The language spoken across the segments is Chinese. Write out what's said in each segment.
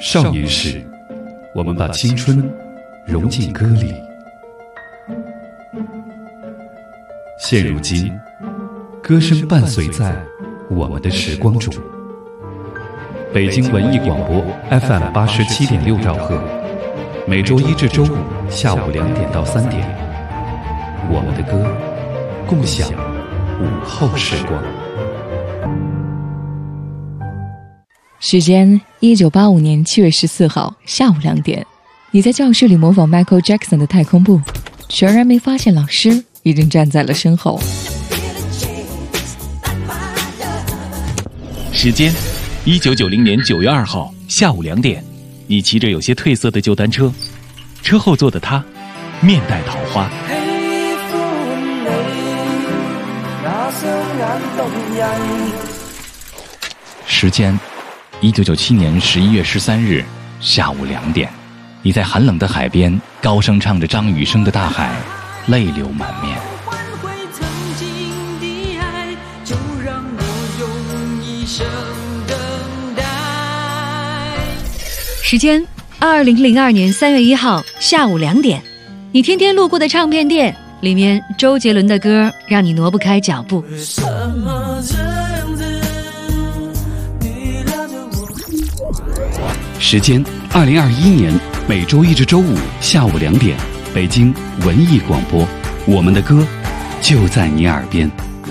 少年时，我们把青春融进歌里。现如今，歌声伴随在我们的时光中。北京文艺广播 FM87.6兆赫，每周一至周五下午2点到3点，我们的歌，共享午后时光。 时间1985年7月14号下午2点，你在教室里模仿 Michael Jackson 的太空步，全然没发现老师已经站在了身后。 时间1990年9月2号下午2点，你骑着有些褪色的旧单车，车后座的他面带桃花。时间1997年11月13日下午2点，你在寒冷的海边高声唱着张雨生的《大海》，泪流满面。 时间2002年3月1号下午2点，你天天路过的唱片店里面，周杰伦的歌让你挪不开脚步。 时间2021年每周一至周五下午2点，北京文艺广播，我们的歌就在你耳边。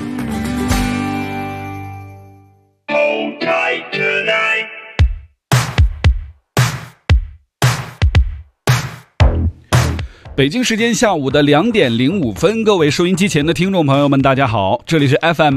北京时间下午的2点05分，各位收音机前的听众朋友们，大家好，这里是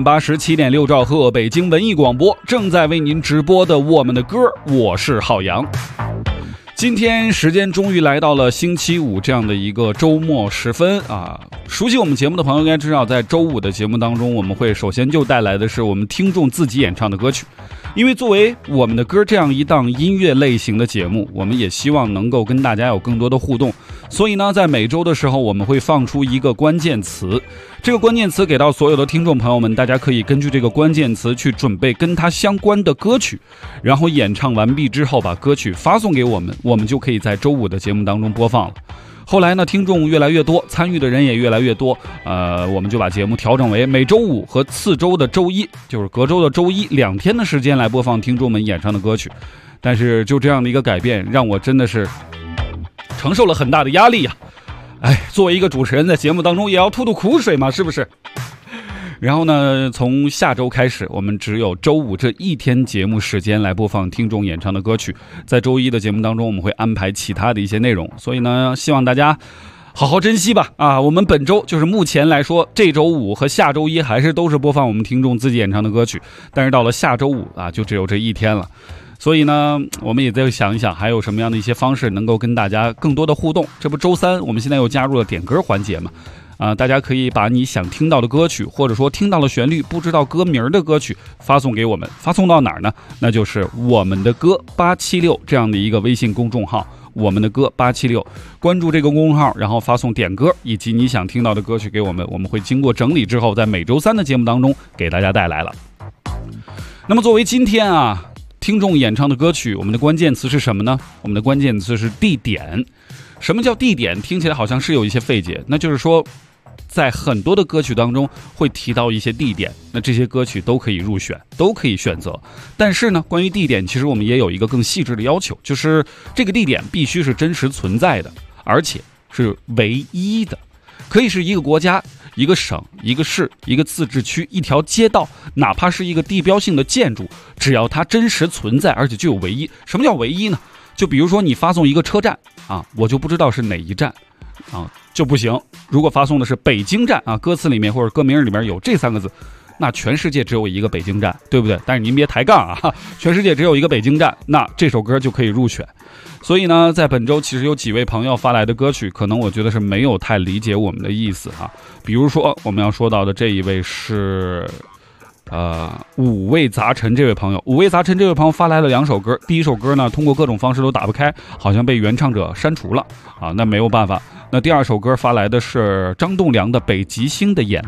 FM87.6兆赫北京文艺广播，正在为您直播的我们的歌，我是浩洋。今天时间终于来到了星期五这样的一个周末时分啊！熟悉我们节目的朋友应该知道，在周五的节目当中，我们会首先就带来的是我们听众自己演唱的歌曲。因为作为我们的歌这样一档音乐类型的节目，我们也希望能够跟大家有更多的互动，所以呢，在每周的时候，我们会放出一个关键词，这个关键词给到所有的听众朋友们，大家可以根据这个关键词去准备跟它相关的歌曲，然后演唱完毕之后，把歌曲发送给我们，我们就可以在周五的节目当中播放了。后来呢，听众越来越多，参与的人也越来越多，我们就把节目调整为每周五和次周的周一，就是隔周的周一2天的时间来播放听众们演唱的歌曲。但是就这样的一个改变，让我真的是承受了很大的压力呀！作为一个主持人，在节目当中也要吐吐苦水嘛，是不是？然后呢，从下周开始，我们只有周五这1天节目时间来播放听众演唱的歌曲，在周一的节目当中，我们会安排其他的一些内容，所以呢，希望大家好好珍惜吧。我们本周就是目前来说，这周五和下周一还是都是播放我们听众自己演唱的歌曲，但是到了下周五就只有这1天了。所以呢，我们也在想一想，还有什么样的一些方式能够跟大家更多的互动。这不周三我们现在又加入了点歌环节嘛。大家可以把你想听到的歌曲，或者说听到了旋律不知道歌名的歌曲发送给我们，发送到哪儿呢？那就是我们的歌876这样的一个微信公众号，我们的歌876，关注这个公众号，然后发送点歌以及你想听到的歌曲给我们，我们会经过整理之后，在每周三的节目当中给大家带来了。那么作为今天听众演唱的歌曲，我们的关键词是什么呢？我们的关键词是地点。什么叫地点？听起来好像是有一些费解，那就是说在很多的歌曲当中会提到一些地点，那这些歌曲都可以入选，都可以选择。但是呢，关于地点，其实我们也有一个更细致的要求，就是这个地点必须是真实存在的，而且是唯一的，可以是一个国家、一个省、一个市、一个自治区、一条街道，哪怕是一个地标性的建筑，只要它真实存在，而且具有唯一。什么叫唯一呢？就比如说你发送一个车站我就不知道是哪一站就不行。如果发送的是北京站歌词里面或者歌名里面有这3个字，那全世界只有一个北京站，对不对？但是您别抬杠全世界只有一个北京站，那这首歌就可以入选。所以呢，在本周其实有几位朋友发来的歌曲，可能我觉得是没有太理解我们的意思比如说我们要说到的这一位是五味杂陈这位朋友，发来了2首歌。第一首歌呢，通过各种方式都打不开，好像被原唱者删除了那没有办法。那第2首歌发来的是张栋梁的《北极星的眼泪》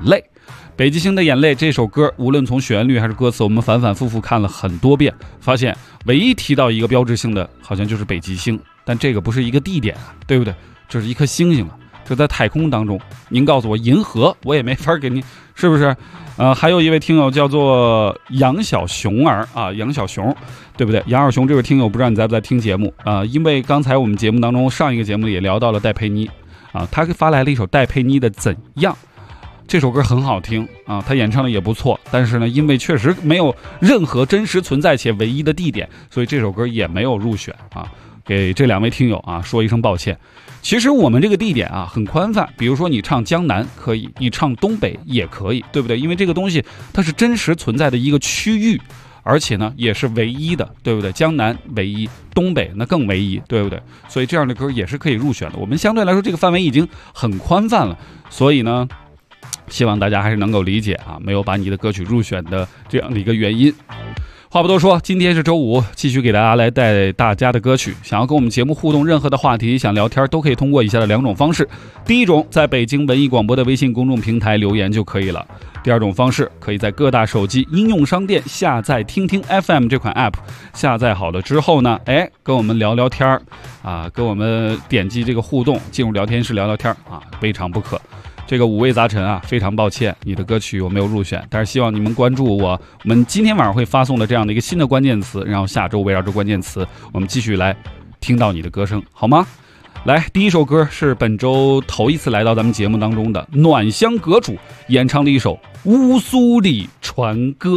北极星的眼泪这首歌，无论从旋律还是歌词，我们反反复复看了很多遍，发现唯一提到一个标志性的，好像就是北极星，但这个不是一个地点啊，对不对？这是一颗星星啊，这在太空当中。您告诉我银河，我也没法给您，是不是？还有一位听友叫做杨小熊儿啊，杨小熊，对不对？杨小熊这位听友，不知道你在不在听节目啊？因为刚才我们节目当中上一个节目也聊到了戴佩妮啊，他发来了一首戴佩妮的《怎样》。这首歌很好听啊，他演唱的也不错，但是呢，因为确实没有任何真实存在且唯一的地点，所以这首歌也没有入选啊。给这两位听友啊说一声抱歉。其实我们这个地点啊很宽泛，比如说你唱江南可以，你唱东北也可以，对不对？因为这个东西它是真实存在的一个区域，而且呢也是唯一的，对不对？江南唯一，东北那更唯一，对不对？所以这样的歌也是可以入选的。我们相对来说这个范围已经很宽泛了，所以呢希望大家还是能够理解啊，没有把你的歌曲入选的这样的一个原因。话不多说，今天是周五，继续给大家来带大家的歌曲。想要跟我们节目互动，任何的话题想聊天，都可以通过以下的两种方式。第一种，在北京文艺广播的微信公众平台留言就可以了。第二种方式，可以在各大手机应用商店下载听听 FM 这款 app， 下载好了之后呢，跟我们聊聊天啊，跟我们点击这个互动，进入聊天室聊聊天啊，非常不可。这个五味杂陈啊，非常抱歉，你的歌曲我没有入选，但是希望你们关注我们今天晚上会发送的这样的一个新的关键词，然后下周围绕着关键词，我们继续来听到你的歌声，好吗？来，第一首歌是本周头一次来到咱们节目当中的暖香阁主演唱的一首《乌苏里船歌》。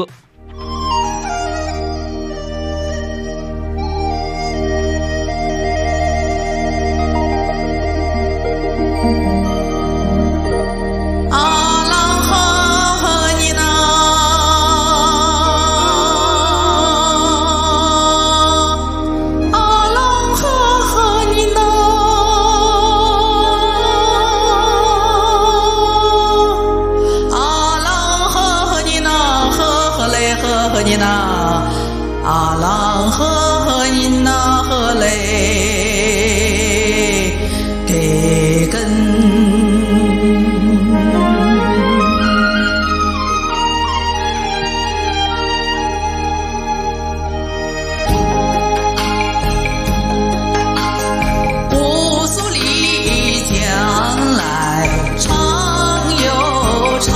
阿郎和您那和嘞给根。乌苏里江来长又长，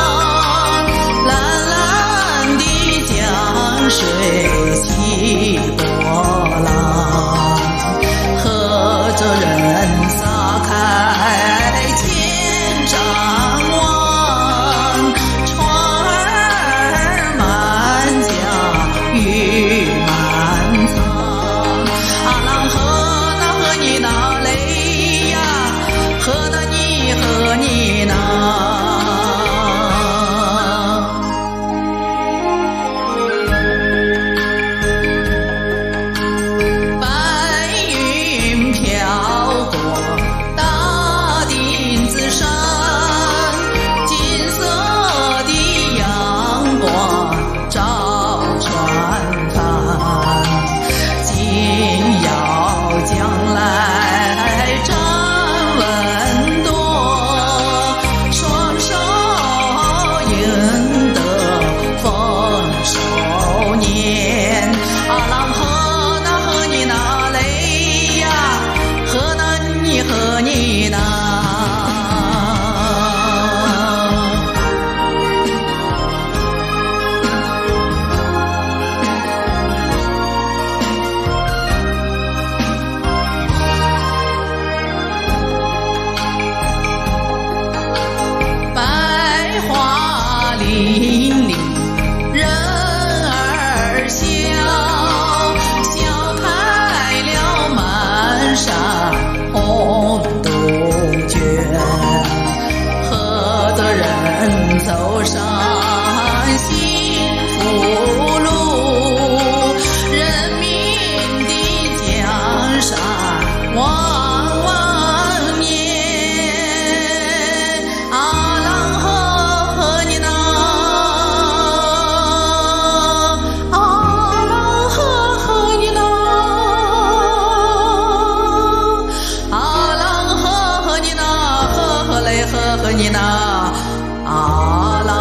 蓝蓝的江水起波浪，和着人撒开千丈网，船儿满江鱼满仓。阿郎和那和你那嘞呀，和那你和你那。走上幸福路，人民的江山万万年。阿郎和你那，阿郎和你那，阿郎和你那，和嘞和你那。阿郎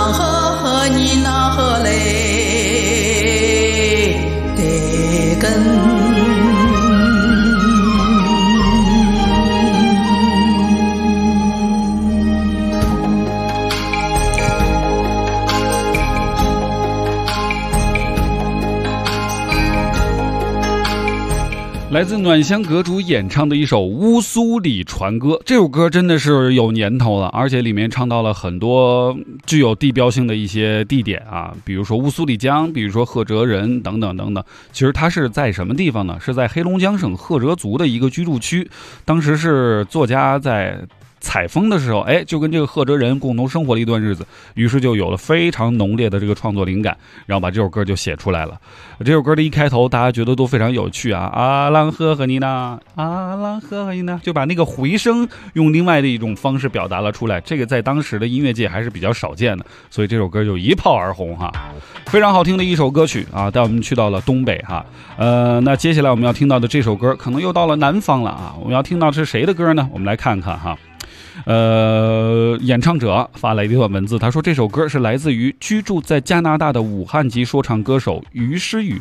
来自暖香阁主演唱的一首《乌苏里船歌》，这首歌真的是有年头了，而且里面唱到了很多具有地标性的一些地点啊，比如说乌苏里江，比如说赫哲人等等等等。其实它是在什么地方呢？是在黑龙江省赫哲族的一个居住区，当时是作家在采风的时候，就跟这个赫哲人共同生活了一段日子，于是就有了非常浓烈的这个创作灵感，然后把这首歌就写出来了。这首歌的一开头大家觉得都非常有趣啊，阿郎呵呵你呢，阿郎呵呵你呢，就把那个回声用另外的一种方式表达了出来，这个在当时的音乐界还是比较少见的，所以这首歌就一炮而红哈，非常好听的一首歌曲啊。带我们去到了东北哈，那接下来我们要听到的这首歌可能又到了南方了啊，我们要听到的是谁的歌呢？我们来看看哈。演唱者发来一段文字，他说这首歌是来自于居住在加拿大的武汉籍说唱歌手于诗雨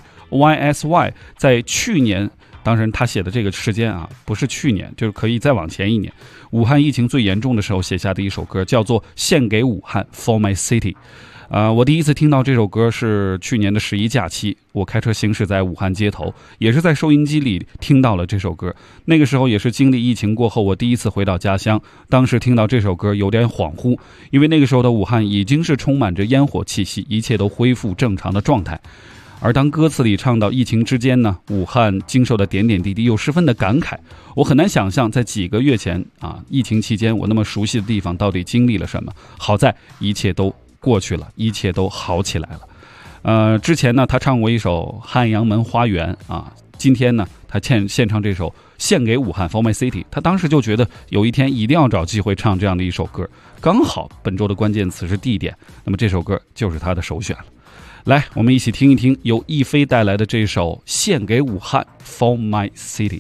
YSY 在去年，当然他写的这个时间啊不是去年，就是可以再往前一年，武汉疫情最严重的时候写下的一首歌，叫做《献给武汉 For My City》。我第一次听到这首歌是去年的11假期，我开车行驶在武汉街头，也是在收音机里听到了这首歌。那个时候也是经历疫情过后，我第一次回到家乡，当时听到这首歌有点恍惚，因为那个时候的武汉已经是充满着烟火气息，一切都恢复正常的状态。而当歌词里唱到疫情之间呢，武汉经受的点点滴滴又十分的感慨，我很难想象在几个月前啊，疫情期间我那么熟悉的地方到底经历了什么。好在一切都过去了，一切都好起来了。之前呢他唱过一首《汉阳门花园》啊，今天呢他献唱这首《献给武汉 For My City》，他当时就觉得有一天一定要找机会唱这样的一首歌，刚好本周的关键词是地点，那么这首歌就是他的首选了。来，我们一起听一听由亦菲带来的这首《献给武汉 For My City》。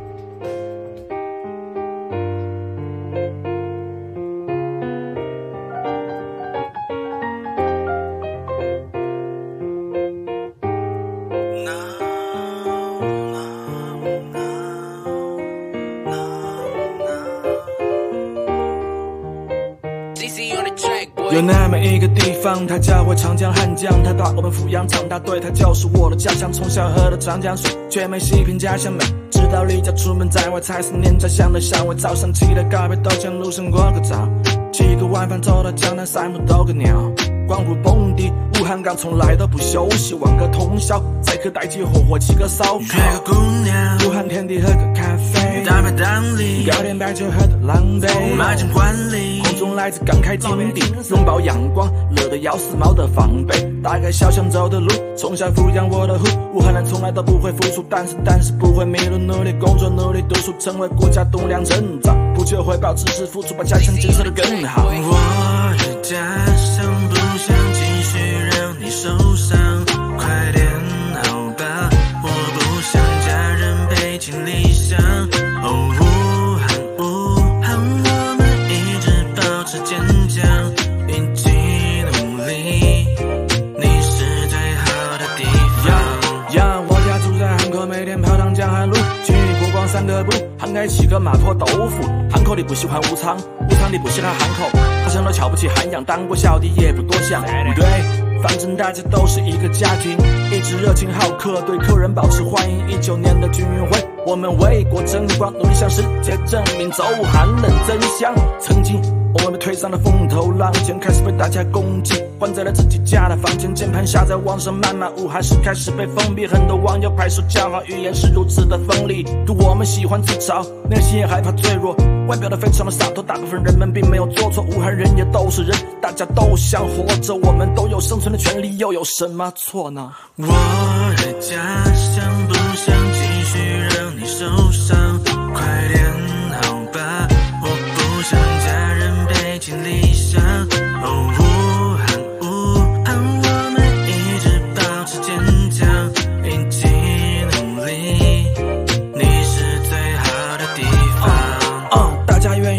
有那么一个地方，它叫回长江汉江，它把我们抚养长大，对，它就是我的家乡。从小喝的长江水，却没细品家乡美。直到离家出门在外，才思念家乡的香味。早上起来告别豆浆，路上过个早，吃个晚饭走到江南散步逗个鸟。光顾蹦迪，武汉港从来都不休息，玩个通宵，再可带起火锅，起个烧烤。约个姑娘，武汉天地喝个咖啡，大排档里，高点白酒喝得狼狈。马进馆里，空中来自感慨金地，拥抱阳光，热得要死，冇得防备。大概小想走的路，从小抚养我的户，武汉人从来都不会服输，但是不会迷路，努力工作，努力读书，成为国家栋梁成长，不求回报，只是付出，把家乡建设得更好。我的家乡不想继续让你受伤，快点好吧，我不想家人背井离乡。哦，武汉，我们一直保持坚强，一起努力，你是最好的地方。我家住在汉口，每天泡汤江汉路，去过光3个步，汉爱吃个麻婆豆腐。汉口的不喜欢武昌，武昌的不喜欢汉口，好像都瞧不起汉阳，当过小弟也不多想。不对，反正大家都是一个家庭，一直热情好客，对客人保持欢迎。19年的军运会，我们为国争光，努力向世界证明走武汉人真香。曾经我们被推上了风头浪尖，开始被大家攻击，关在了自己家的房间，键盘下在网上谩骂，武汉市开始被封闭，很多网友拍手叫好，语言是如此的锋利。可我们喜欢自嘲，内心也害怕脆弱，外表的非常的洒脱，大部分人们并没有做错，武汉人也都是人，大家都想活着，我们都有生存的权利，又有什么错呢？我的家乡不想继续让你受伤，快点好吧，我不想家人背井离乡。哦，武汉，我们一直保持坚强，一起努力，你是最好的地方。大家愿意留下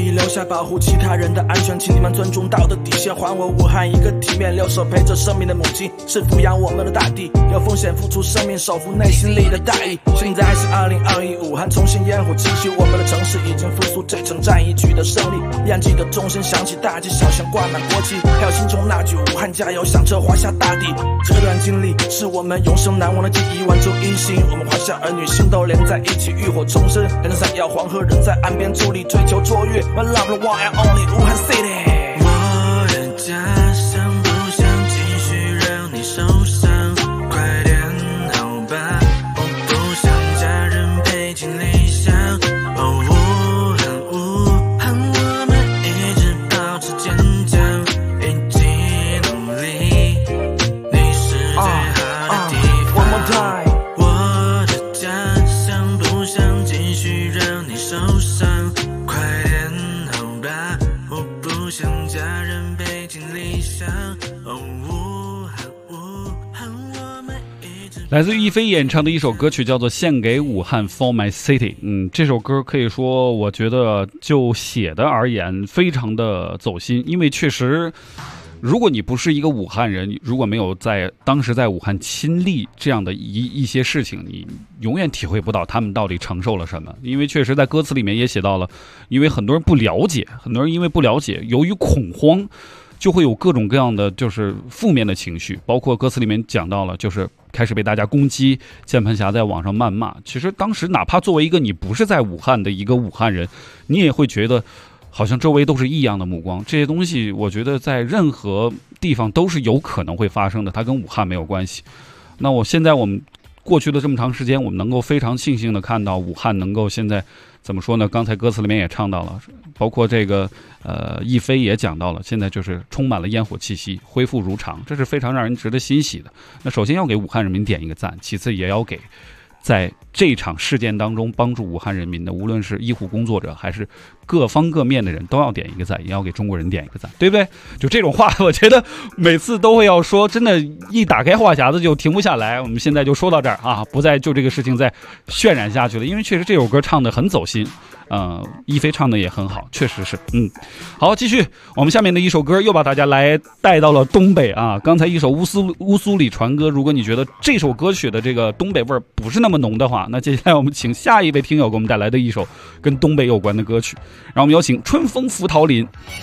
保护其他人的安全，请你们尊重道德底线，还我武汉一个体面，留守陪着生命的母亲，是抚养我们的大地，有风险付出生命，守护内心里的大义。现在是2021，武汉重新烟火气息，我们的城市已经复苏，这场战役取得胜利。亮起的钟声响起，大街小巷挂满国旗，还有心中那句武汉加油响彻华夏大地。这段经历是我们永生难忘的记忆，万众一心，我们华夏儿女心都连在一起，浴火重生，人闪耀黄河，人在岸边伫立，追求卓越。My love the one and only 武汉 City。 我的家乡不想继续让你受伤，快点好吧，我不想家人背井离乡。哦，武汉，我们一直保持坚强，一起努力，你是最好的地方。 One more time。 我的家乡不想继续让你受伤，快点好吧，我不想家人背井离乡。哦，武汉，我们一直来自于亦菲演唱的一首歌曲叫做《献给武汉 For My City》。这首歌可以说我觉得就写的而言非常的走心，因为确实如果你不是一个武汉人，如果没有当时在武汉亲历这样的一些事情，你永远体会不到他们到底承受了什么。因为确实在歌词里面也写到了，因为很多人不了解，由于恐慌就会有各种各样的就是负面的情绪，包括歌词里面讲到了就是开始被大家攻击，键盘侠在网上谩骂。其实当时哪怕作为一个你不是在武汉的一个武汉人，你也会觉得好像周围都是异样的目光。这些东西我觉得在任何地方都是有可能会发生的，它跟武汉没有关系。那我们过去的这么长时间，我们能够非常庆幸的看到武汉能够现在怎么说呢？刚才歌词里面也唱到了，包括这个亦菲也讲到了，现在就是充满了烟火气息，恢复如常，这是非常让人值得欣喜的。那首先要给武汉人民点一个赞，其次也要给在这场事件当中帮助武汉人民的，无论是医护工作者还是各方各面的人，都要点一个赞，也要给中国人点一个赞，对不对？就这种话我觉得每次都会要说，真的一打开话匣子就停不下来。我们现在就说到这儿啊，不再就这个事情再渲染下去了，因为确实这首歌唱得很走心，亦菲唱的也很好，确实是。好，继续我们下面的一首歌又把大家来带到了东北啊。刚才一首乌苏里船歌，如果你觉得这首歌曲的这个东北味儿不是那么浓的话，那接下来我们请下一位听友给我们带来的一首跟东北有关的歌曲，让我们有请春风拂桃林，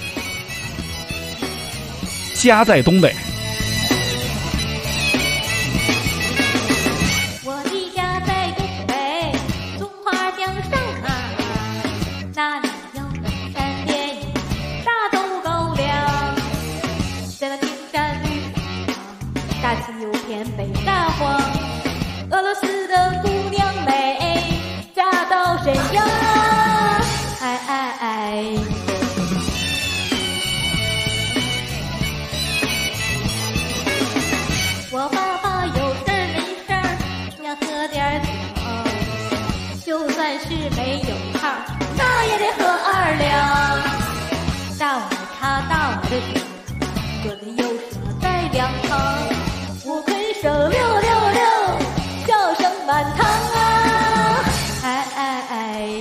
家在东北。 我的家在东北，松花江上啊，那里有山连营，大豆高粱，在那青山绿水上，大气又偏北大荒，俄罗斯的姑娘美，嫁到沈阳，哎哎哎。我爸爸有事儿没事儿想喝点酒，就算是没有号，那也得喝2两。大碗茶大碗的酒，喝的有舌在两旁，我肯手666，笑声满堂啊！哎哎哎。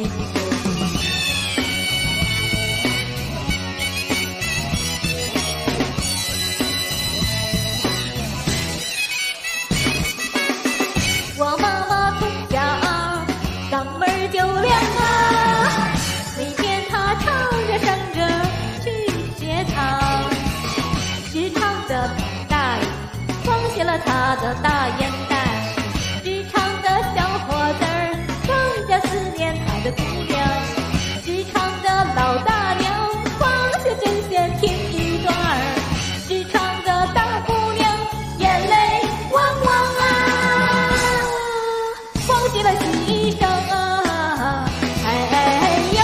我妈妈从小嗓门就亮啊，每天她唱着山歌去学堂，只唱着大雨光写了她的大烟袋，只唱着小伙子儿更加思念她的姑娘，只唱着老大娘光学针线听一段儿，只唱着大姑娘眼泪汪汪啊。光洗了洗衣裳啊，哎哎呦！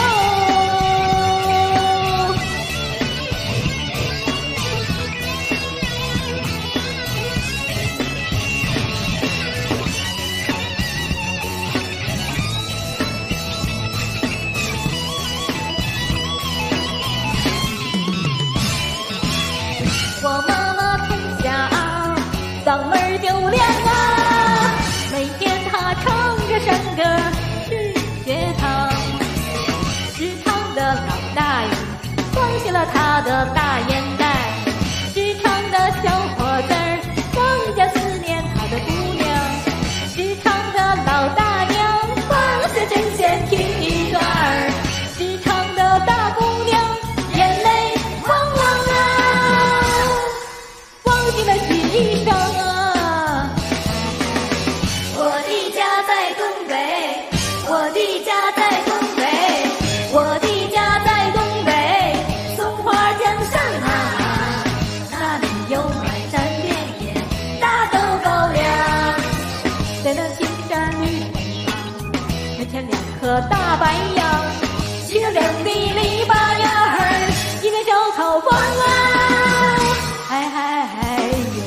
他的大眼袋，时常的小伙子儿更加思念他的姑娘，时常的老大娘放下针线听一段儿，时常的大姑娘眼泪汪汪啊，忘记了衣裳啊。我的家在东北，我的家在东北，我的家在东北，松花江上啊，那里有满山遍野大豆高粱，在那青山绿水旁，门前两棵大白杨，雪亮的篱笆眼儿，一个小草房啊，哎哎哎呦。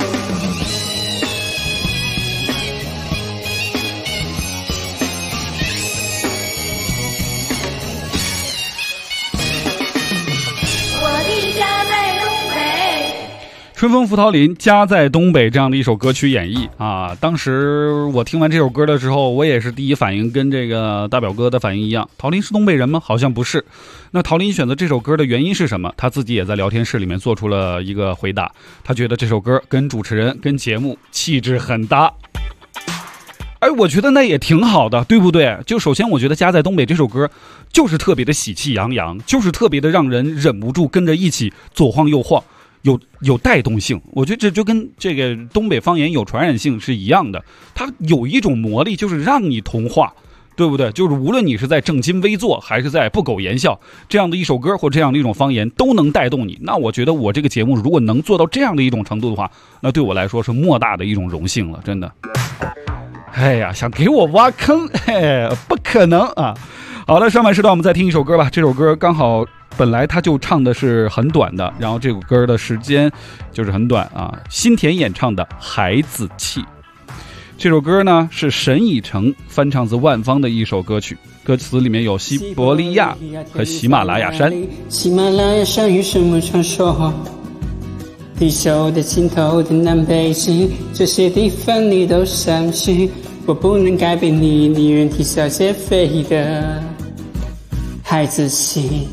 春风拂桃林，家在东北这样的一首歌曲演绎啊，当时我听完这首歌的时候，我也是第一反应跟这个大表哥的反应一样，陶林是东北人吗？好像不是。那陶林选择这首歌的原因是什么？他自己也在聊天室里面做出了一个回答，他觉得这首歌跟主持人跟节目气质很搭。哎，我觉得那也挺好的，对不对？就首先我觉得家在东北这首歌就是特别的喜气洋洋，就是特别的让人忍不住跟着一起左晃右晃，有带动性。我觉得这就跟这个东北方言有传染性是一样的，它有一种魔力，就是让你同化，对不对？就是无论你是在正襟危坐还是在不苟言笑，这样的一首歌或这样的一种方言都能带动你。那我觉得我这个节目如果能做到这样的一种程度的话，那对我来说是莫大的一种荣幸了，真的。哎呀，想给我挖坑，嘿，不可能啊！好了，上半时段我们再听一首歌吧。这首歌刚好本来他就唱的是很短的，然后这首歌的时间就是很短啊。新田演唱的《孩子气》，这首歌呢是沈以诚翻唱自万芳的一首歌曲，歌词里面有西伯利亚和喜马拉雅山。 喜马拉雅山有什么传说？地球的尽头的南北极，这些地方你都想去，我不能改变你，你愿啼笑皆非的孩子气。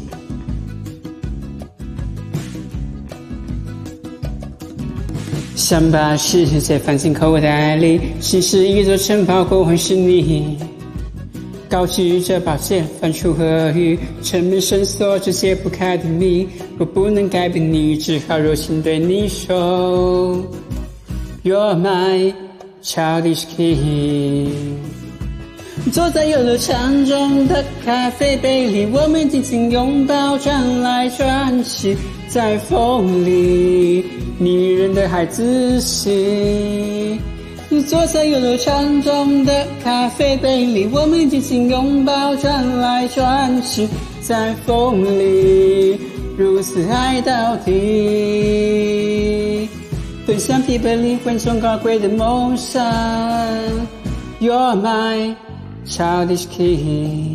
想把世界放进口袋里，其实一座城堡过会是你。高举着宝剑翻出河语，城门深锁着解不开的谜，我不能改变你，只好柔情对你说 You're my childish king。 坐在游乐场中的咖啡杯里，我们紧紧拥抱，转来转去，在风里迷人的孩子气。坐在游乐场中的咖啡杯里，我们紧紧拥抱，转来转去，在风里如此爱到底，分享疲惫灵魂中高贵的梦想。 You're my childish king。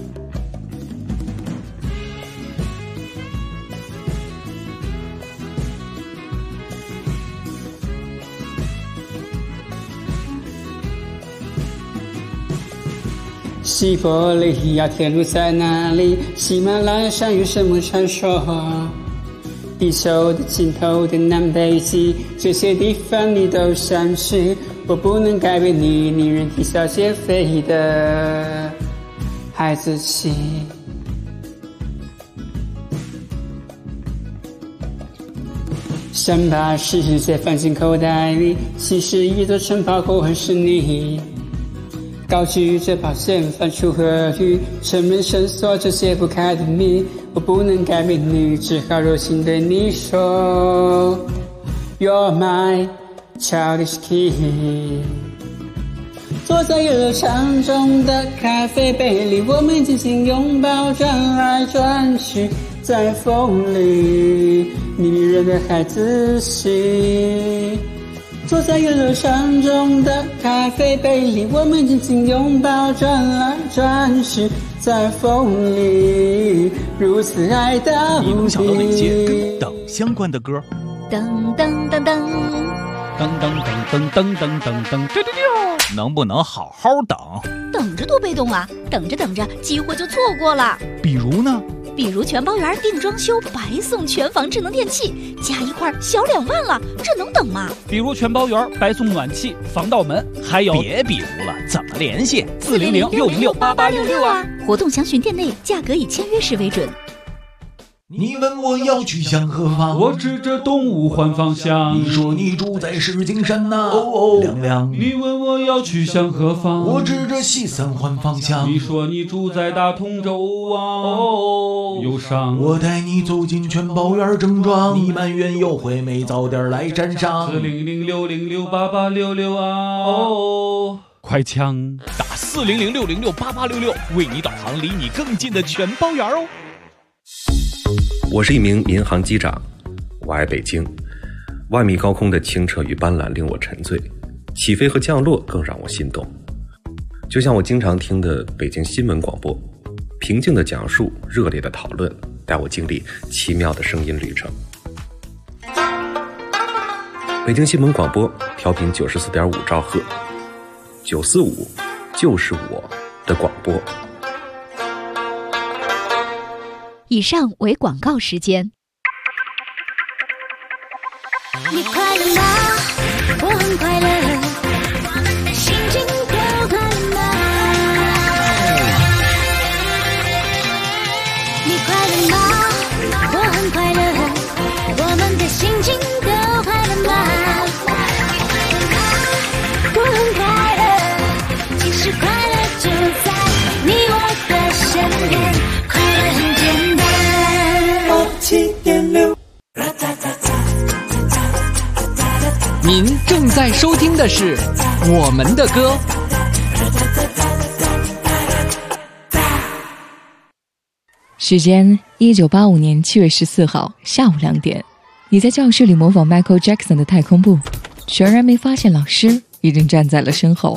西伯利亚铁路在哪里？喜马拉雅山有什么传说？地球的尽头的南北极，这些地方你都想去，我不能改变你，你愿啼笑皆非的孩子气。想把世界放进口袋里，其实一座城堡过会是你。高举着宝剑翻出河语，城门深锁着解不开的谜，我不能改变你，只好柔情对你说 You're my childish king。 坐在游乐场中的咖啡杯里，我们紧紧拥抱，转来转去，在风里迷人的孩子气。坐在游乐场中的咖啡杯里，我们紧紧拥抱，转来转去，在风里如此爱到底。 你能想到哪些跟等相关的歌？ 噔噔噔噔噔噔噔噔噔噔噔噔， 能不能好好等？ 等着多被动啊！等着等着，机会就错过了。 比如呢？ 比如全包圆定装修白送全房智能电器，加一块小2万了，这能等吗？ 比如全包圆白送暖气、防盗门，还有别比如了，怎么联系 ？400-606-8866啊！活动详询店内，价格以签约时为准。 你问我要去向何方， 我指着东吴换方向。 你说你住在石景山呐，亮亮。 你问我要去向何方， 我指着西三换方向。 你说你住在大同州啊，忧伤。 我带你走进全包园正装，你埋怨优惠没早点来沾上。 400-606-8866啊，快枪打400-606-8866，为你导航离你更近的全包园哦。 我是一名民航机长，我爱北京。万米高空的清澈与斑斓令我沉醉，起飞和降落更让我心动。就像我经常听的北京新闻广播，平静的讲述，热烈的讨论，带我经历奇妙的声音旅程。北京新闻广播调频94.5兆赫，945就是我的广播。 以上为广告时间。 你快乐吗？我很快乐，心情都快乐吗？你快乐吗？我很快乐，我们的心情都快乐吗？我很快乐，其实快乐就在你我的身边，快乐很简单。7.6。 您正在收听的是我们的歌。 时间1985年7月14号下午2点，你在教室里模仿 Michael Jackson 的太空步，全然没发现老师已经站在了身后。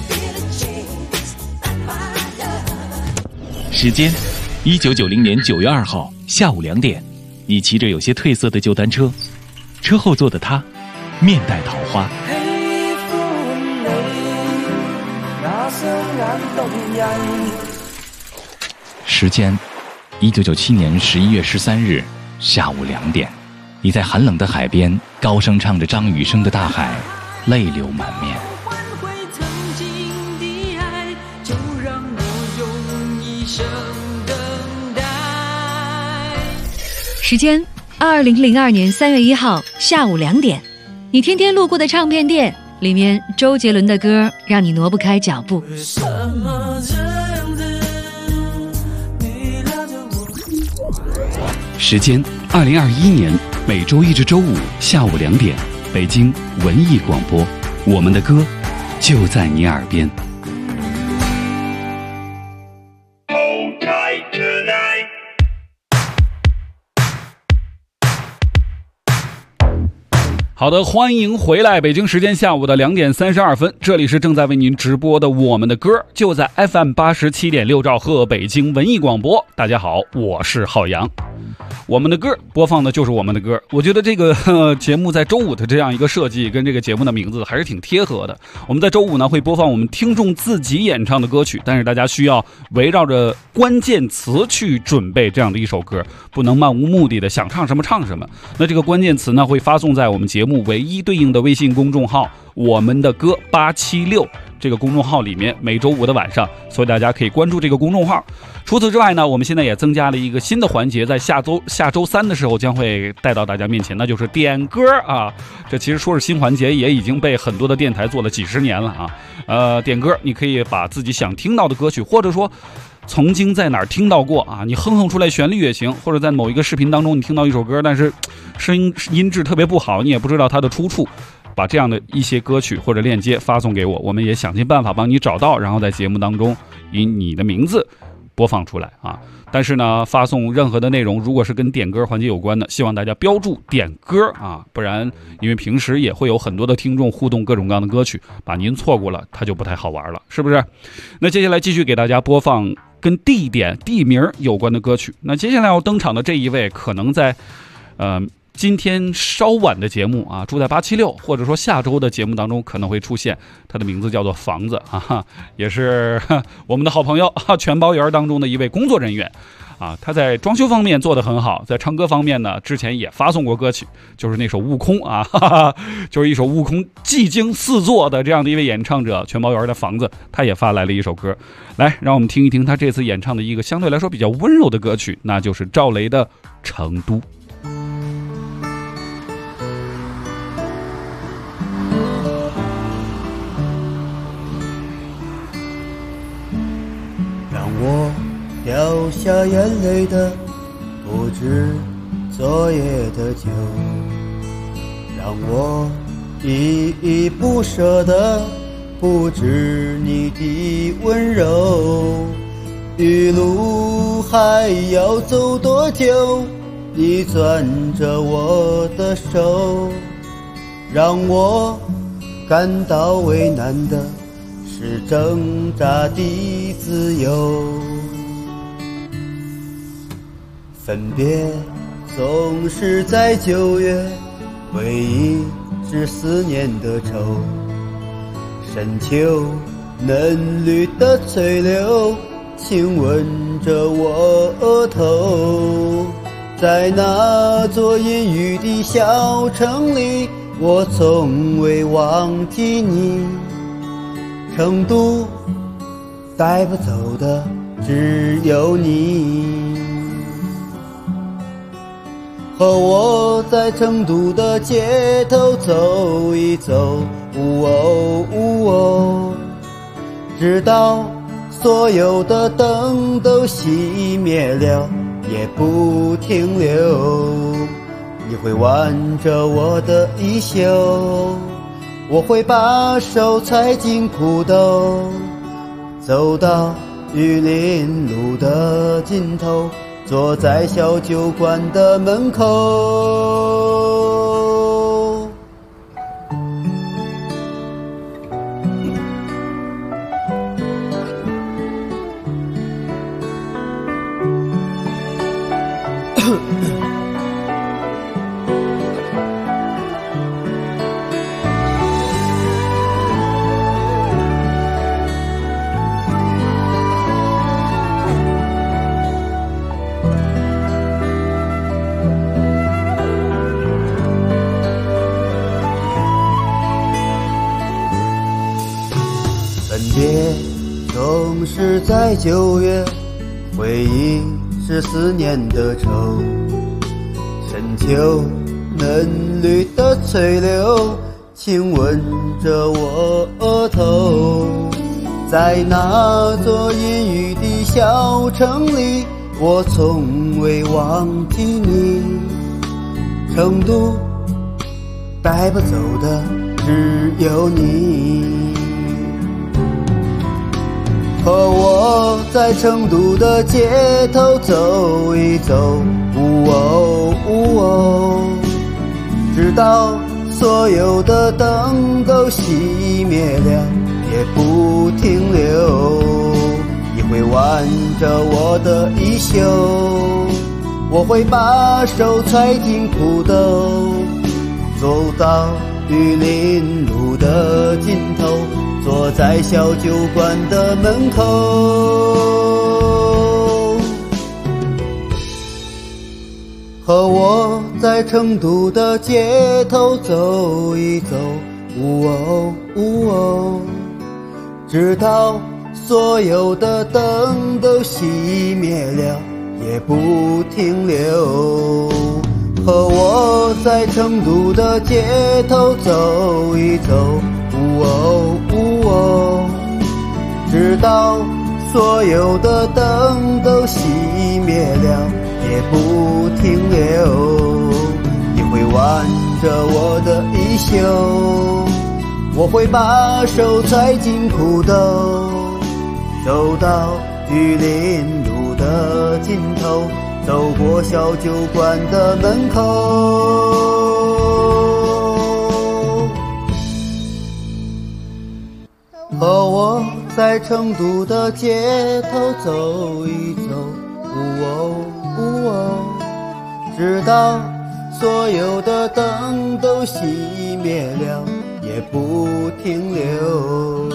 时间1990年9月2号下午2点，你骑着有些褪色的旧单车，车后座的他面带桃花。时间1997年11月13日下午2点，你在寒冷的海边高声唱着张雨生的《大海》，泪流满面。 时间2002年3月1号下午2点，你天天路过的唱片店里面，周杰伦的歌让你挪不开脚步。 时间2021年每周一至周五下午2点，北京文艺广播，我们的歌就在你耳边。好的，欢迎回来，北京时间下午的2点32分，这里是正在为您直播的我们的歌，就在 FM 87.6兆赫北京文艺广播。大家好，我是浩洋。我们的歌播放的就是我们的歌，我觉得这个节目在周五的这样一个设计跟这个节目的名字还是挺贴合的。我们在周五呢会播放我们听众自己演唱的歌曲，但是大家需要围绕着关键词去准备这样的一首歌，不能漫无目的的想唱什么唱什么。那这个关键词呢会发送在我们节目唯一对应的微信公众号我们的歌876这个公众号里面，每周五的晚上，所以大家可以关注这个公众号。除此之外呢，我们现在也增加了一个新的环节，在下周3的时候将会带到大家面前，那就是点歌啊。这其实说是新环节，也已经被很多的电台做了几十年了啊。点歌，你可以把自己想听到的歌曲，或者说曾经在哪儿听到过啊，你哼出来旋律也行，或者在某一个视频当中你听到一首歌，但是音质特别不好，你也不知道它的出处，把这样的一些歌曲或者链接发送给我，我们也想尽办法帮你找到，然后在节目当中以你的名字播放出来啊。但是呢，发送任何的内容如果是跟点歌环节有关的，希望大家标注点歌啊，不然因为平时也会有很多的听众互动各种各样的歌曲，把您错过了它就不太好玩了，是不是？那接下来继续给大家播放跟地点地名有关的歌曲。那接下来要登场的这一位可能在今天稍晚的节目啊，住在876，或者说下周的节目当中可能会出现，他的名字叫做房子啊，也是我们的好朋友全包园当中的一位工作人员啊，他在装修方面做得很好，在唱歌方面呢，之前也发送过歌曲，就是那首《悟空》啊，哈哈，就是一首《悟空》技惊四座的这样的一位演唱者，全包圆的房子，他也发来了一首歌，来让我们听一听他这次演唱的一个相对来说比较温柔的歌曲，那就是赵雷的《成都》。 让我掉下眼泪的不止昨夜的酒，让我依依不舍的不止你的温柔。余路还要走多久？你攥着我的手，让我感到为难的是挣扎的自由。分别总是在9月，回忆是思念的愁。深秋嫩绿的翠柳亲吻着我额头，在那座阴雨的小城里，我从未忘记你。成都带不走的只有你，和我在成都的街头走一走，直到所有的灯都熄灭了，也不停留。你会挽着我的衣袖，我会把手揣进裤兜，走到玉林路的尽头，坐在小酒馆的门口。总是在9月，回忆是思念的愁。深秋嫩绿的翠柳亲吻着我额头，在那座阴雨的小城里，我从未忘记你。成都带不走的只有你，和我在成都的街头走一走，直到所有的灯都熄灭了，也不停留。你会挽着我的衣袖，我会把手揣进裤兜，走到玉林路的尽头，坐在小酒馆的门口，和我在成都的街头走一走，直到所有的灯都熄灭了，也不停留。和我在成都的街头走一走，直到所有的灯都熄灭了，也不停留。你会挽着我的衣袖，我会把手揣进裤兜，走到玉林路的尽头，走过小酒馆的门口。和我在成都的街头走一走，直到所有的灯都熄灭了，也不停留。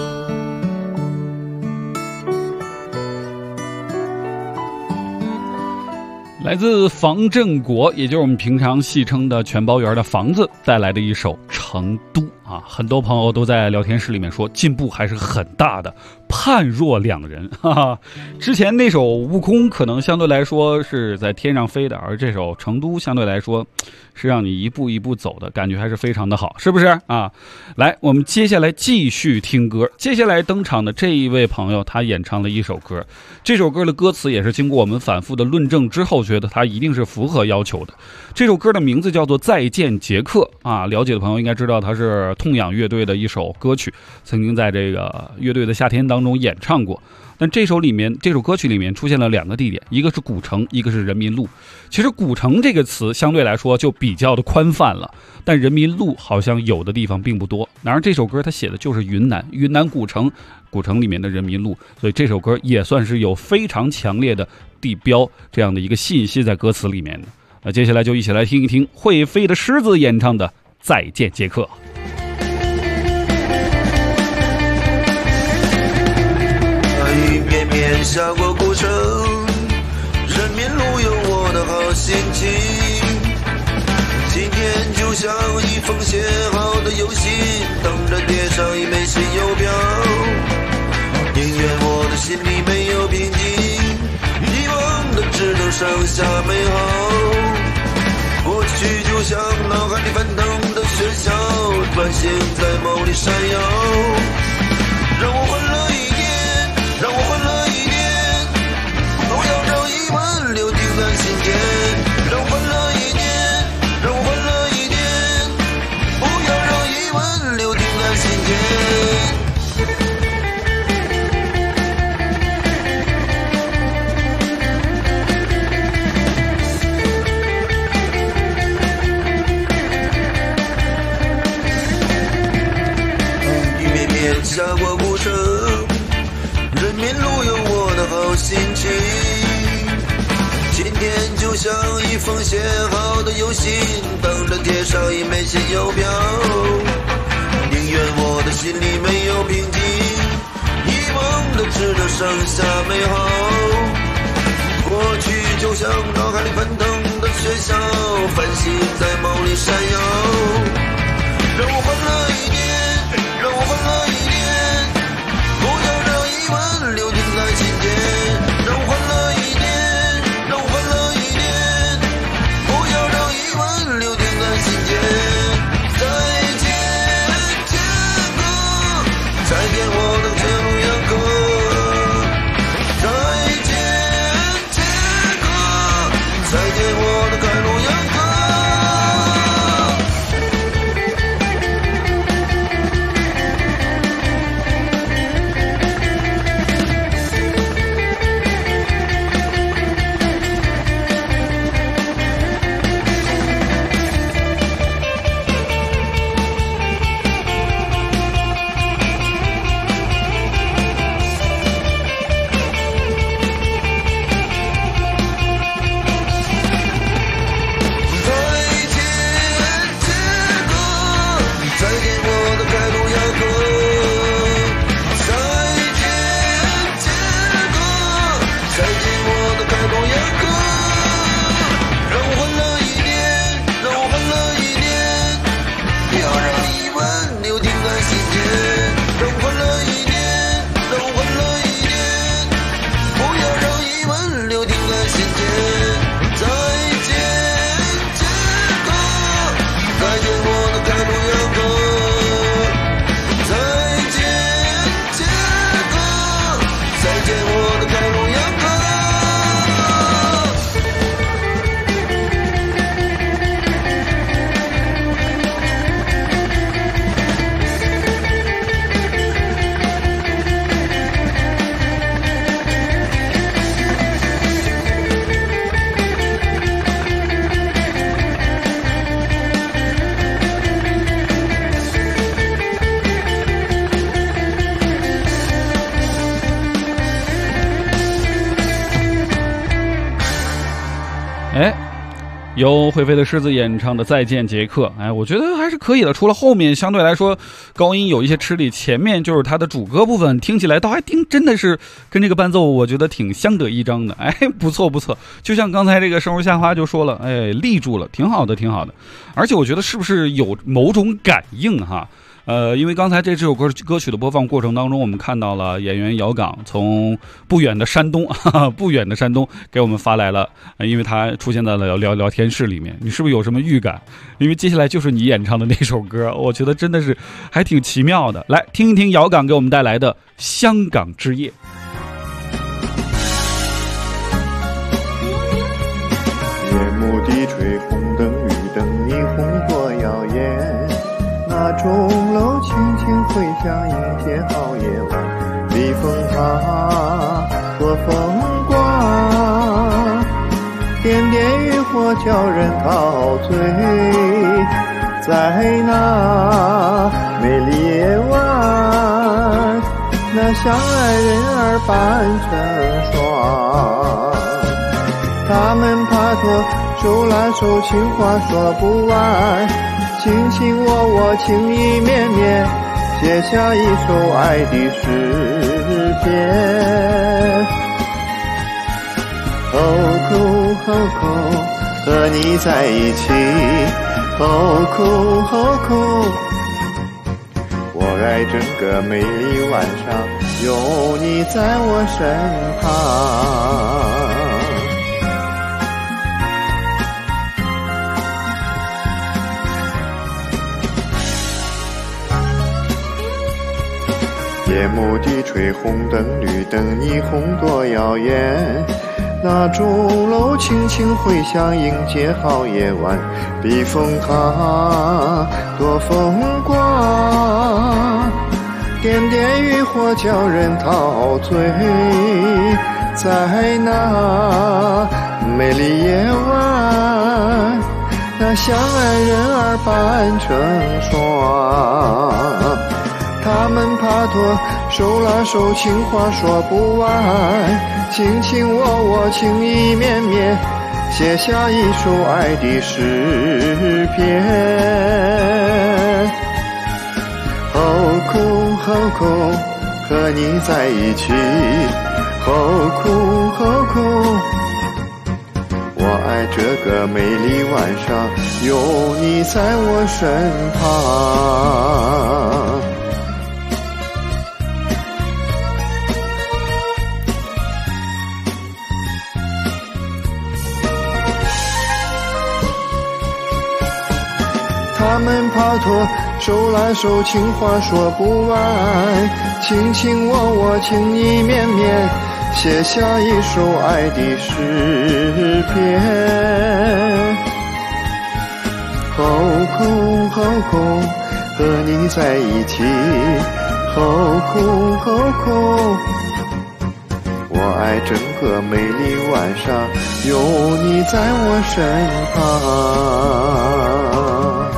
来自房振国，也就是我们平常戏称的全包圆的房子带来的一首《成都》啊，很多朋友都在聊天室里面说进步还是很大的，判若两人，哈哈。之前那首《悟空》可能相对来说是在天上飞的，而这首《成都》相对来说是让你一步一步走的，感觉还是非常的好，是不是啊？来，我们接下来继续听歌。接下来登场的这一位朋友，他演唱了一首歌，这首歌的歌词也是经过我们反复的论证之后，觉得他一定是符合要求的。这首歌的名字叫做《再见杰克》啊，了解的朋友应该知道，它是痛仰乐队的一首歌曲，曾经在这个乐队的夏天当中演唱过。但这首歌曲里面出现了两个地点，一个是古城，一个是人民路。其实古城这个词相对来说就比较的宽泛了，但人民路好像有的地方并不多。然而这首歌它写的就是云南古城里面的人民路，所以这首歌也算是有非常强烈的地标这样的一个信息在歌词里面的。那接下来就一起来听一听会飞的狮子演唱的《再见杰克》。 绵绵下过古城，人民路有我的好心情。今天就像一封写好的邮信，等着贴上一枚新邮票。宁愿我的心里没有平静，遗忘的只能剩下美好。过去就像脑海里翻腾的喧嚣，繁星在梦里闪耀。让我欢乐一点，让我欢乐一点，不要让疑问留停在心间。让我欢乐一点，让我欢乐一点，不要让疑问留停在心间。雨绵绵下过古城，人民路有我的好心情。今天就像一封写好的邮信，等着贴上一枚新邮票。宁愿我的心里没有平静，遗忘的只能剩下美好。过去就像脑海里翻腾的喧嚣，繁星在梦里闪耀。让我欢乐一点，让我欢乐一点，不要让疑问留停在心间。让我欢乐一点，让我欢乐一点，不要让疑问留停在心间。再见杰克，再见我的铁路杨哥。再见杰克，再见我的开路杨哥。 由会飞的狮子演唱的《再见杰克》，哎，我觉得还是可以的。除了后面相对来说高音有一些吃力，前面就是它的主歌部分，听起来倒还真的是跟这个伴奏，我觉得挺相得益彰的。哎，不错不错。就像刚才这个生如夏花就说了，哎，立住了，挺好的，挺好的。而且我觉得是不是有某种感应哈？因为刚才这首歌曲的播放过程当中，我们看到了演员姚岗从不远的山东给我们发来了，因为他出现在了聊天室里面。你是不是有什么预感？因为接下来就是你演唱的那首歌，我觉得真的是还挺奇妙的。来听一听姚岗给我们带来的《香港之夜》。 夜幕低垂，红灯绿灯，霓虹多耀眼。那钟楼轻轻回响，迎接好夜晚。避风塔多风光，点点渔火叫人陶醉。在那美丽夜晚，那相爱人儿伴成双。他们帕托手拉手，情话说不完，卿卿我我，情意绵绵，写下一首爱的诗篇。哦哭哦哭，和你在一起，哦哭哦哭，我爱整个美丽晚上，有你在我身旁。夜幕低垂，红灯绿灯，霓虹多耀眼。那钟楼轻轻回响，迎接好夜晚。避风塔多风光，点点渔火叫人陶醉。在那美丽夜晚，那相爱人儿伴成双。他们帕托手拉手，情话说不完，卿卿我我，情意绵绵，写下一首爱的诗篇。哦哭哦哭，和你在一起，哦哭哦哭，我爱这个美丽晚上，有你在我身旁。他们帕托手拉手，情话说不完，卿卿我我，情意绵绵，写下一首爱的诗篇。哦哭哦哭，和你在一起，哦哭哦哭，我爱整个美丽晚上，有你在我身旁。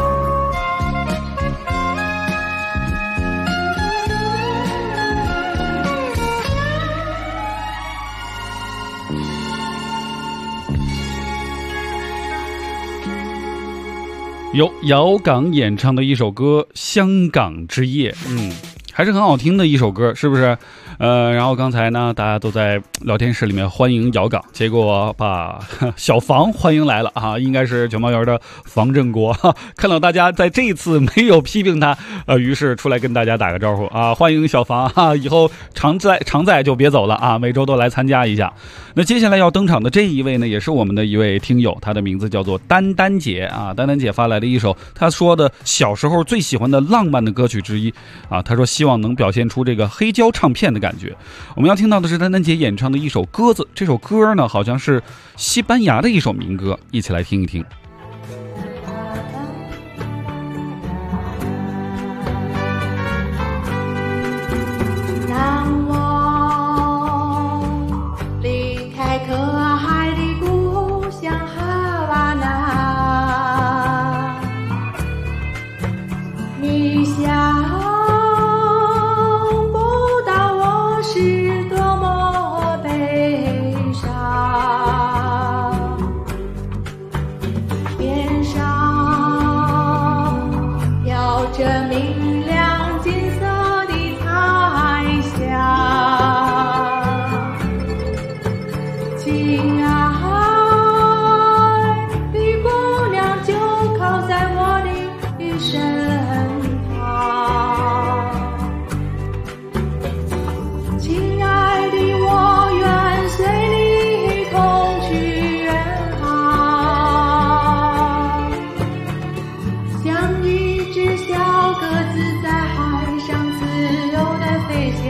由姚岗演唱的一首歌《香港之夜》，还是很好听的一首歌，是不是？然后刚才呢，大家都在聊天室里面欢迎姚岗，结果把小房欢迎来了啊，应该是九毛园的房振国，看到大家在这一次没有批评他，于是出来跟大家打个招呼啊，欢迎小房啊，以后常在就别走了啊，每周都来参加一下。那接下来要登场的这一位呢，也是我们的一位听友，他的名字叫做丹丹姐啊，丹丹姐发来了一首她说的小时候最喜欢的浪漫的歌曲之一啊，她说希望能表现出这个黑胶唱片的感觉。我们要听到的是丹丹姐演唱的一首鸽子，这首歌呢好像是西班牙的一首民歌，一起来听一听。 当我离开可爱的故乡哈瓦那，你想不到我是多么悲伤。 亲爱的姑娘，就靠在我的身旁。亲爱的，我愿随你同去远航，像一只小鸽子在海上自由地飞翔。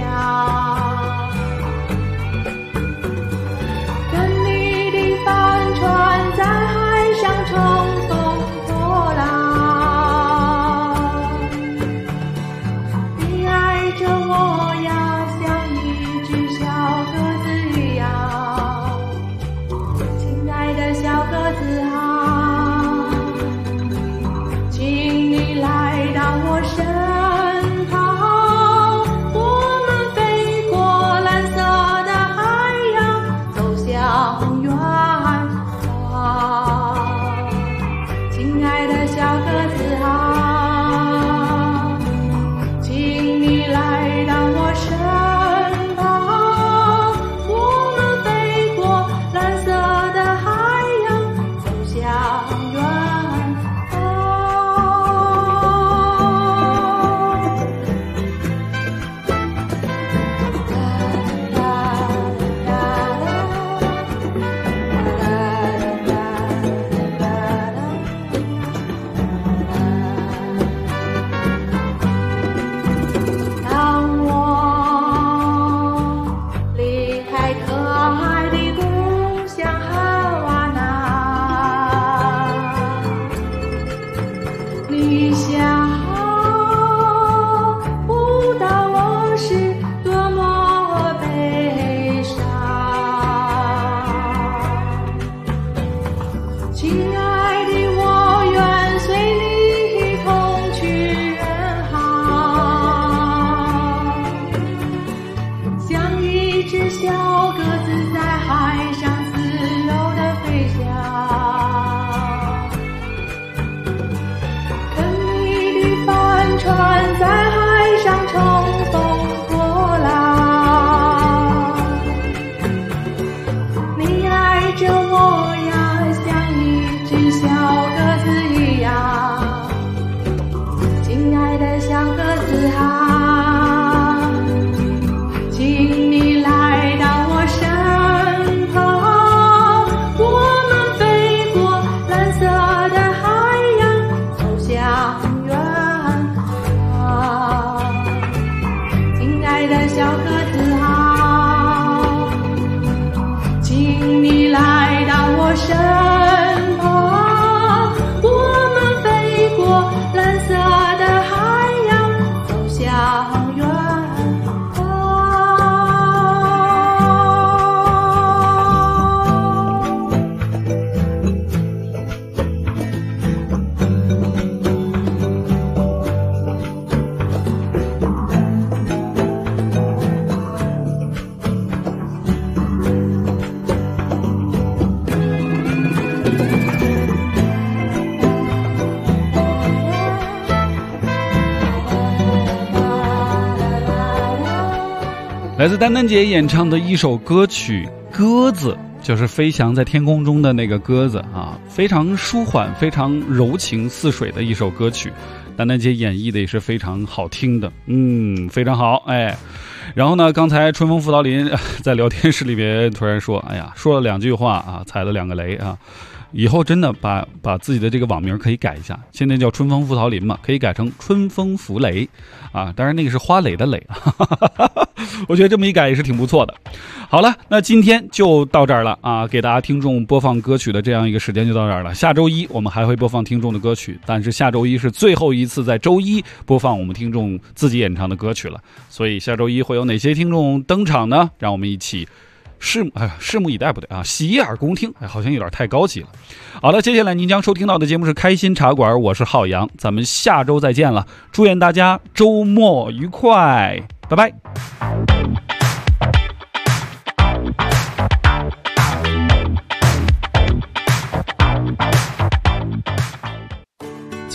来自丹丹姐演唱的一首歌曲《鸽子》，就是飞翔在天空中的那个鸽子啊，非常舒缓非常柔情似水的一首歌曲，丹丹姐演绎的也是非常好听的，非常好。然后呢，刚才春风辅导林在聊天室里面突然说，哎呀，说了2句话啊，踩了2个雷啊，以后真的把自己的这个网名可以改一下，现在叫春风辅导林嘛，可以改成春风拂雷啊，当然那个是花蕾的蕾我觉得这么一改也是挺不错的。好了，那今天就到这儿了啊，给大家听众播放歌曲的这样一个时间就到这儿了。下周一我们还会播放听众的歌曲，但是下周一是最后一次在周一播放我们听众自己演唱的歌曲了，所以下周一会有哪些听众登场呢？让我们一起拭目以待，不对啊，洗耳恭听，好像有点太高级了。好了，接下来您将收听到的节目是开心茶馆，我是浩洋，咱们下周再见了，祝愿大家周末愉快，拜拜。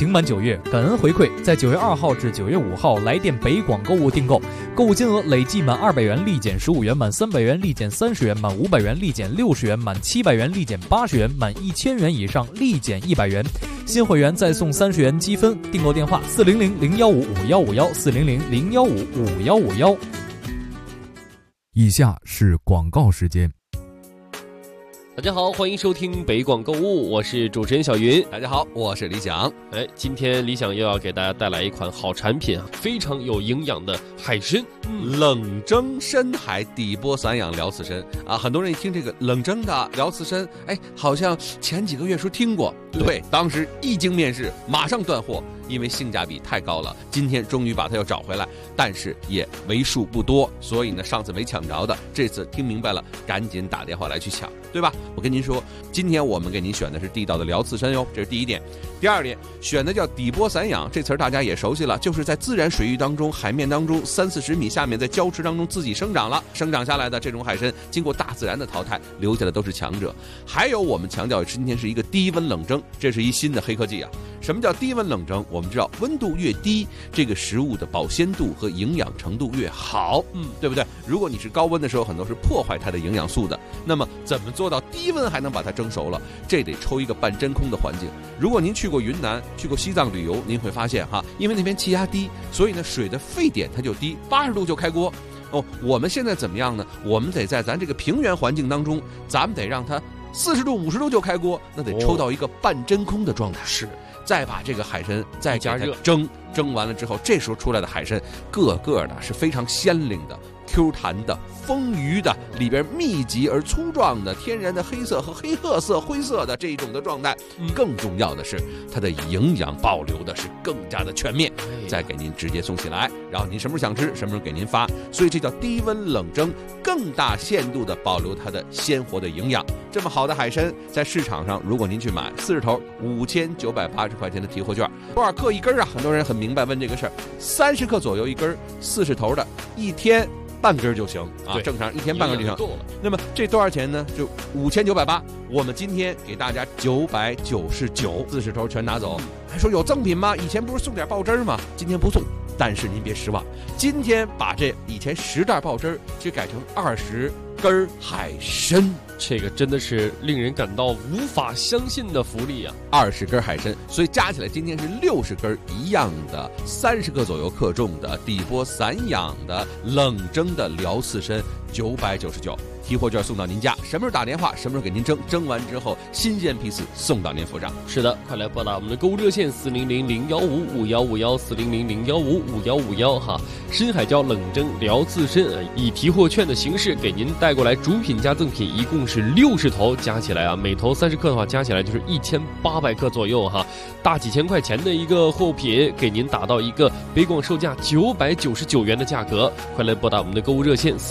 情满9月，感恩回馈，在9月2号至9月5号来电北广购物订购，购物金额累计满200元立减15元，满300元立减30元，满500元立减60元，满700元立减80元，满1000元以上立减100元。新会员再送30元积分。订购电话400-015-5151，400-015-5151。以下是广告时间。 大家好，欢迎收听北广购物，我是主持人小云。 大家好，我是李想。 今天李想又要给大家带来一款好产品啊，非常有营养的海参， 冷蒸深海底波散养辽刺参啊。很多人一听这个冷蒸的辽刺参，好像前几个月时候听过，对，当时一经面世，马上断货，因为性价比太高了。今天终于把它又找回来，但是也为数不多，所以呢，上次没抢着的，这次听明白了，赶紧打电话来去抢，对吧？我跟您说，今天我们给您选的是地道的辽刺参哟，这是第一点。第二点，选的叫底波散养，这词儿大家也熟悉了，就是在自然水域当中、海面当中30-40米下面，在礁池当中自己生长下来的这种海参，经过大自然的淘汰，留下的都是强者。还有我们强调今天是一个低温冷蒸，这是一新的黑科技啊。什么叫低温冷蒸？我们知道温度越低，这个食物的保鲜度和营养程度越好，对不对？如果你是高温的时候，很多是破坏它的营养素的。那么怎么做到低温还能把它蒸熟了？这得抽一个半真空的环境。如果您去过云南、去过西藏旅游，您会发现因为那边气压低，所以呢水的沸点它就低，80度就开锅。我们现在怎么样呢？我们得在咱这个平原环境当中，咱们得让它40度、50度就开锅，那得抽到一个半真空的状态。是。再把这个海参再加热蒸完了之后，这时候出来的海参个个的是非常鲜灵的、Q 弹的、丰腴的，里边密集而粗壮的天然的黑色和黑褐色、灰色的这一种的状态。更重要的是，它的营养保留的是更加的全面，再给您直接送起来，然后您什么时候想吃，什么时候给您发。所以这叫低温冷蒸，更大限度的保留它的鲜活的营养。这么好的海参，在市场上，如果您去买40头5980块钱的提货券，多少克一根啊？很多人很明白问这个事儿，30克左右一根，40头的，1天半根就行啊，正常1天半根就行。那么这多少钱呢？就5980，我们今天给大家999，40头全拿走。还说有赠品吗？以前不是送点爆汁吗？今天不送，但是您别失望，今天把这以前10袋爆汁就改成20根海参， 这个真的是令人感到无法相信的福利啊 ！20根海参，所以加起来今天是60根一样的，30克左右克重的底波散养的冷蒸的辽刺参，999。提货券送到您家，什么时候打电话，什么时候给您蒸完之后，新鲜批次送到您府上。 是的，快来拨打我们的购物热线400-015-5151，400-015-5151哈。深海椒冷蒸辽刺参以提货券的形式给您带过来，主品加赠品一共是60头，加起来每头30克的话，加起来就是1800克左右哈。大几千块钱的一个货品，给您打到一个北广售价999元的价格。快来拨打我们的购物热线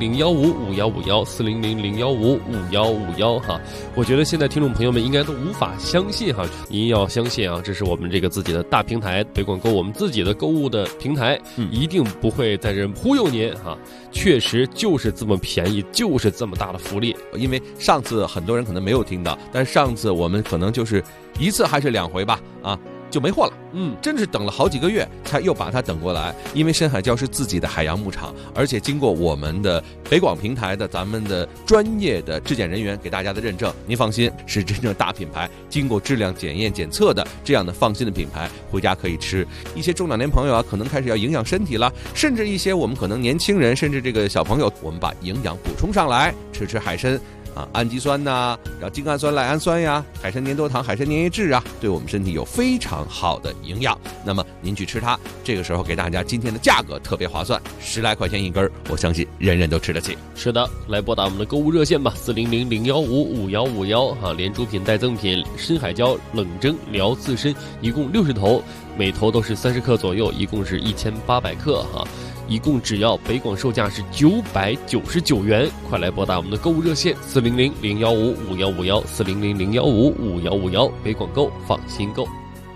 400-015-5151，400-015-5151哈。我觉得现在听众朋友们应该都无法相信哈，您要相信啊，这是我们这个自己的大平台北广购，我们自己的购物的平台，一定不会在这忽悠您哈。确实就是这么便宜，就是这么大的福利。 因为上次很多人可能没有听到，但是上次我们可能就是1次还是2回吧就没货了。真是等了好几个月才又把它等过来。因为深海礁是自己的海洋牧场，而且经过我们的北广平台的咱们的专业的质检人员给大家的认证，您放心，是真正大品牌，经过质量检验检测的这样的放心的品牌，回家可以吃。一些中老年朋友可能开始要营养身体了，甚至一些我们可能年轻人，甚至这个小朋友，我们把营养补充上来，吃海参氨基酸然后精氨酸、赖氨酸呀，海参粘多糖、海参粘液质对我们身体有非常好的营养。那么您去吃它，这个时候给大家今天的价格特别划算，10来块钱一根，我相信人人都吃得起。 是的，来拨打我们的购物热线吧，400-015-5151哈，连主品带赠品深海礁冷蒸辽刺参，一共60头，每头都是30克左右，一共是1800克哈。一共只要北广售价是999元，快来拨打我们的购物热线400-015-5151，400-015-5151，北广购，放心购。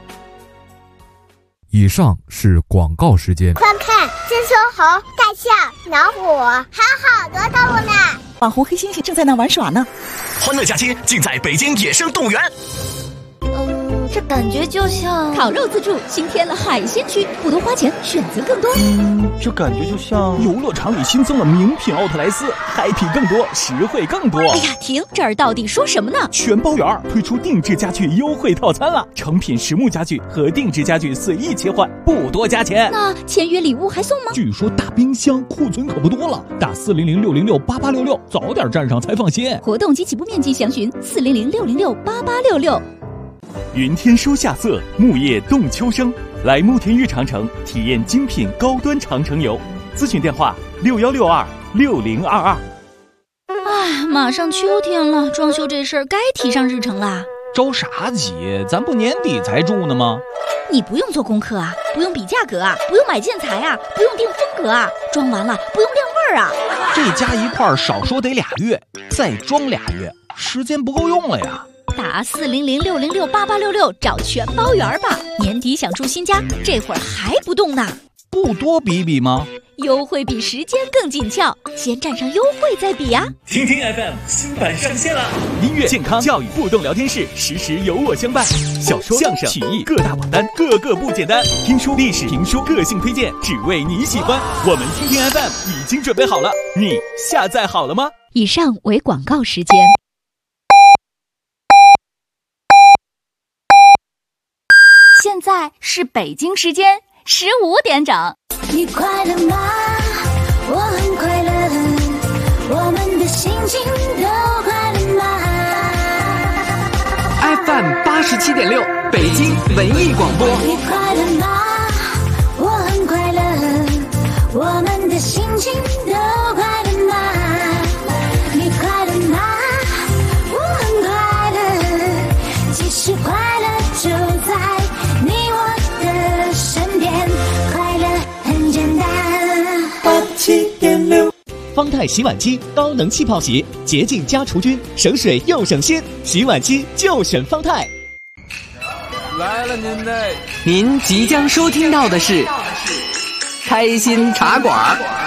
以上是广告时间。 快看，金丝猴、大象、老虎，还有好多动物呢！ 网红黑猩猩正在那玩耍呢。 欢乐假期尽在北京野生动物园。 这感觉就像烤肉自助新添了海鲜区，不多花钱，选择更多。 这感觉就像游乐场里新增了名品奥特莱斯，嗨皮更多，实惠更多。 哎呀，停！这儿到底说什么呢？ 全包圆推出定制家具优惠套餐了，成品实木家具和定制家具随意切换，不多加钱。 那签约礼物还送吗？ 据说大冰箱库存可不多了，打400-606-8866，早点站上才放心。 活动及起步面积详询400-606-8866。 云天收夏色，木叶动秋生，来慕田峪长城体验精品高端长城游。咨询电话6162-6022。 哎，马上秋天了，装修这事儿该提上日程啦。 着啥急？咱不年底才住呢吗？ 你不用做功课啊，不用比价格啊，不用买建材啊，不用定风格啊，装完了不用晾味儿啊。 这加一块儿少说得2月，再装2月，时间不够用了呀。 打400-606-8866找全包圆吧。年底想住新家，这会儿还不动呢？ 不多比比吗？ 优惠比时间更紧俏，先占上优惠再比呀。 听听 FM 新版上线了，音乐、健康、教育互动聊天室，时时有我相伴。小说、相声、曲艺各大榜单，个个不简单。听书、历史、评书，个性推荐，只为你喜欢。我们听听 FM 已经准备好了，你下载好了吗？ 以上为广告时间。 现在是北京时间15点整。 你快乐吗？我很快乐，我们的心情都快乐吗 ？FM 87.6，北京文艺广播。 你快乐吗？我很快乐，我们的心情都快乐吗？你快乐吗？我很快乐，其实快乐就在你我的身边，快乐很简单。87.6， 方太洗碗机高能气泡洗，洁净加除菌，省水又省心，洗碗机就选方太。 来了您即将收听到的是开心茶馆。